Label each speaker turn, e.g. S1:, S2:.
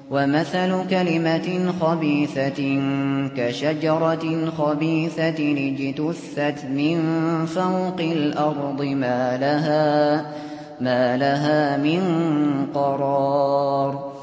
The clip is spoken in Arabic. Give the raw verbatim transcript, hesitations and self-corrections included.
S1: ومثل كلمة خبيثة كشجرة خبيثة اجتثت من فوق الأرض ما لها, ما لها من قرار